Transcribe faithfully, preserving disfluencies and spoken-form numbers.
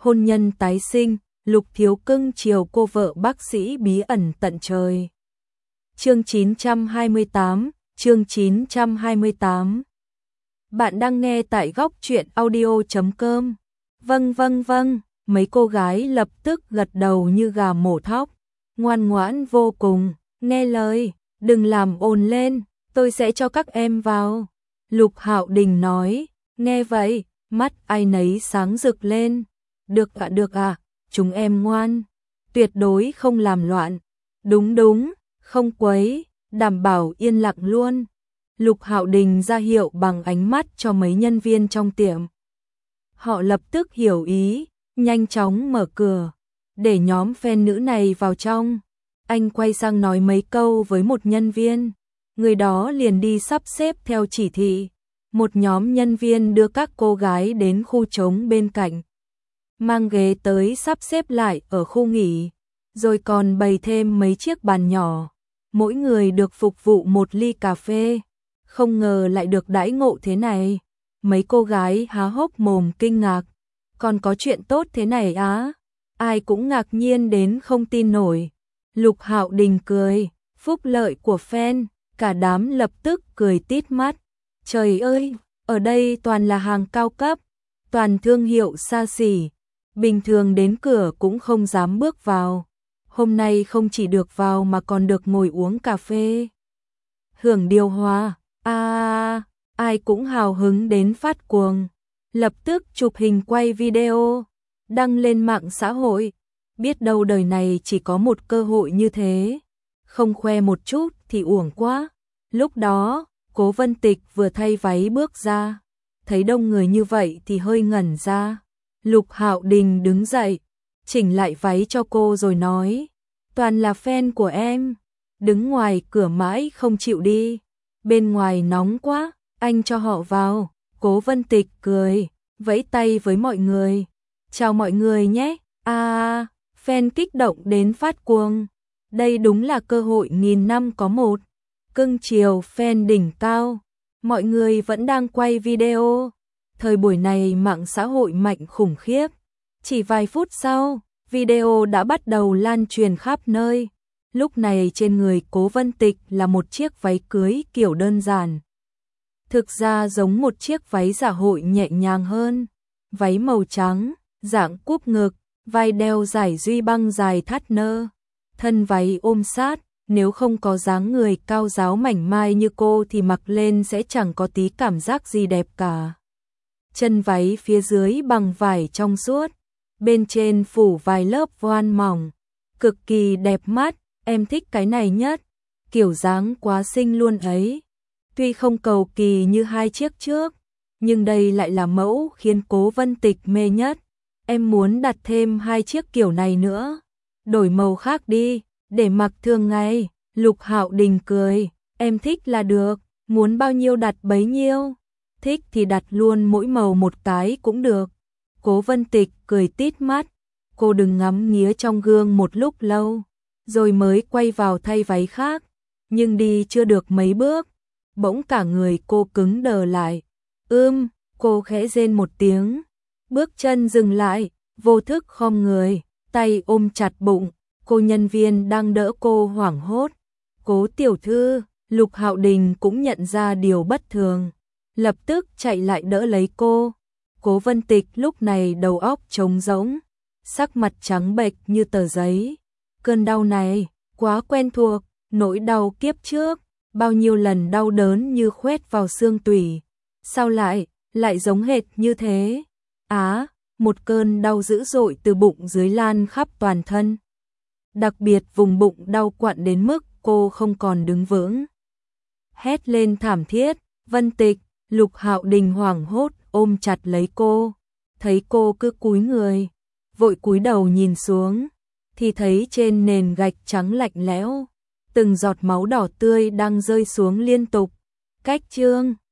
hôn nhân tái sinh, Lục Thiếu cưng chiều cô vợ bác sĩ bí ẩn tận trời. Chương chín trăm hai mươi tám, chương chín trăm hai mươi tám. Bạn đang nghe tại góc truyện audio chấm com. Vâng vâng vâng, mấy cô gái lập tức gật đầu như gà mổ thóc, ngoan ngoãn vô cùng, nghe lời, đừng làm ồn lên, tôi sẽ cho các em vào. Lục Hạo Đình nói, nghe vậy, mắt ai nấy sáng rực lên, được ạ được ạ, chúng em ngoan, tuyệt đối không làm loạn, đúng đúng, không quấy, đảm bảo yên lặng luôn. Lục Hạo Đình ra hiệu bằng ánh mắt cho mấy nhân viên trong tiệm. Họ lập tức hiểu ý, nhanh chóng mở cửa, để nhóm fan nữ này vào trong. Anh quay sang nói mấy câu với một nhân viên, người đó liền đi sắp xếp theo chỉ thị. Một nhóm nhân viên đưa các cô gái đến khu trống bên cạnh, mang ghế tới sắp xếp lại ở khu nghỉ, rồi còn bày thêm mấy chiếc bàn nhỏ, mỗi người được phục vụ một ly cà phê. Không ngờ lại được đãi ngộ thế này. Mấy cô gái há hốc mồm kinh ngạc, còn có chuyện tốt thế này á? Ai cũng ngạc nhiên đến không tin nổi. Lục Hạo Đình cười, phúc lợi của fan, cả đám lập tức cười tít mắt. Trời ơi, ở đây toàn là hàng cao cấp, toàn thương hiệu xa xỉ, bình thường đến cửa cũng không dám bước vào. Hôm nay không chỉ được vào mà còn được ngồi uống cà phê, hưởng điều hòa. À, ai cũng hào hứng đến phát cuồng, lập tức chụp hình quay video, đăng lên mạng xã hội. Biết đâu đời này chỉ có một cơ hội như thế, không khoe một chút thì uổng quá. Lúc đó, Cố Vân Tịch vừa thay váy bước ra, thấy đông người như vậy thì hơi ngẩn ra. Lục Hạo Đình đứng dậy, chỉnh lại váy cho cô rồi nói, toàn là fan của em, đứng ngoài cửa mãi không chịu đi. Bên ngoài nóng quá, anh cho họ vào. Cố Vân Tịch cười, vẫy tay với mọi người. Chào mọi người nhé. À, fan kích động đến phát cuồng. Đây đúng là cơ hội nghìn năm có một. Cưng chiều fan đỉnh cao. Mọi người vẫn đang quay video. Thời buổi này mạng xã hội mạnh khủng khiếp. Chỉ vài phút sau, video đã bắt đầu lan truyền khắp nơi. Lúc này trên người Cố Vân Tịch là một chiếc váy cưới kiểu đơn giản. Thực ra giống một chiếc váy dạ hội nhẹ nhàng hơn. Váy màu trắng, dạng cúp ngực, vai đeo giải duy băng dài thắt nơ. Thân váy ôm sát, nếu không có dáng người cao ráo mảnh mai như cô thì mặc lên sẽ chẳng có tí cảm giác gì đẹp cả. Chân váy phía dưới bằng vải trong suốt, bên trên phủ vài lớp voan mỏng, cực kỳ đẹp mắt. Em thích cái này nhất, kiểu dáng quá xinh luôn ấy. Tuy không cầu kỳ như hai chiếc trước, nhưng đây lại là mẫu khiến Cố Vân Tịch mê nhất. Em muốn đặt thêm hai chiếc kiểu này nữa, đổi màu khác đi, để mặc thường ngày. Lục Hạo Đình cười, em thích là được, muốn bao nhiêu đặt bấy nhiêu. Thích thì đặt luôn mỗi màu một cái cũng được. Cố Vân Tịch cười tít mắt, cô đừng ngắm nghía trong gương một lúc lâu, rồi mới quay vào thay váy khác. Nhưng đi chưa được mấy bước, bỗng cả người cô cứng đờ lại. Ưm, cô khẽ rên một tiếng, bước chân dừng lại, vô thức khom người, tay ôm chặt bụng. Cô nhân viên đang đỡ cô hoảng hốt. Cố tiểu thư. Lục Hạo Đình cũng nhận ra điều bất thường, lập tức chạy lại đỡ lấy cô. Cố Vân Tịch lúc này đầu óc trống rỗng, sắc mặt trắng bệch như tờ giấy. Cơn đau này quá quen thuộc, nỗi đau kiếp trước, bao nhiêu lần đau đớn như khoét vào xương tủy. Sao lại, lại giống hệt như thế? Á, một cơn đau dữ dội từ bụng dưới lan khắp toàn thân. Đặc biệt vùng bụng đau quặn đến mức cô không còn đứng vững. Hét lên thảm thiết, Vân Tịch. Lục Hạo Đình hoảng hốt ôm chặt lấy cô, thấy cô cứ cúi người, vội cúi đầu nhìn xuống, thì thấy trên nền gạch trắng lạnh lẽo, từng giọt máu đỏ tươi đang rơi xuống liên tục. Cách chương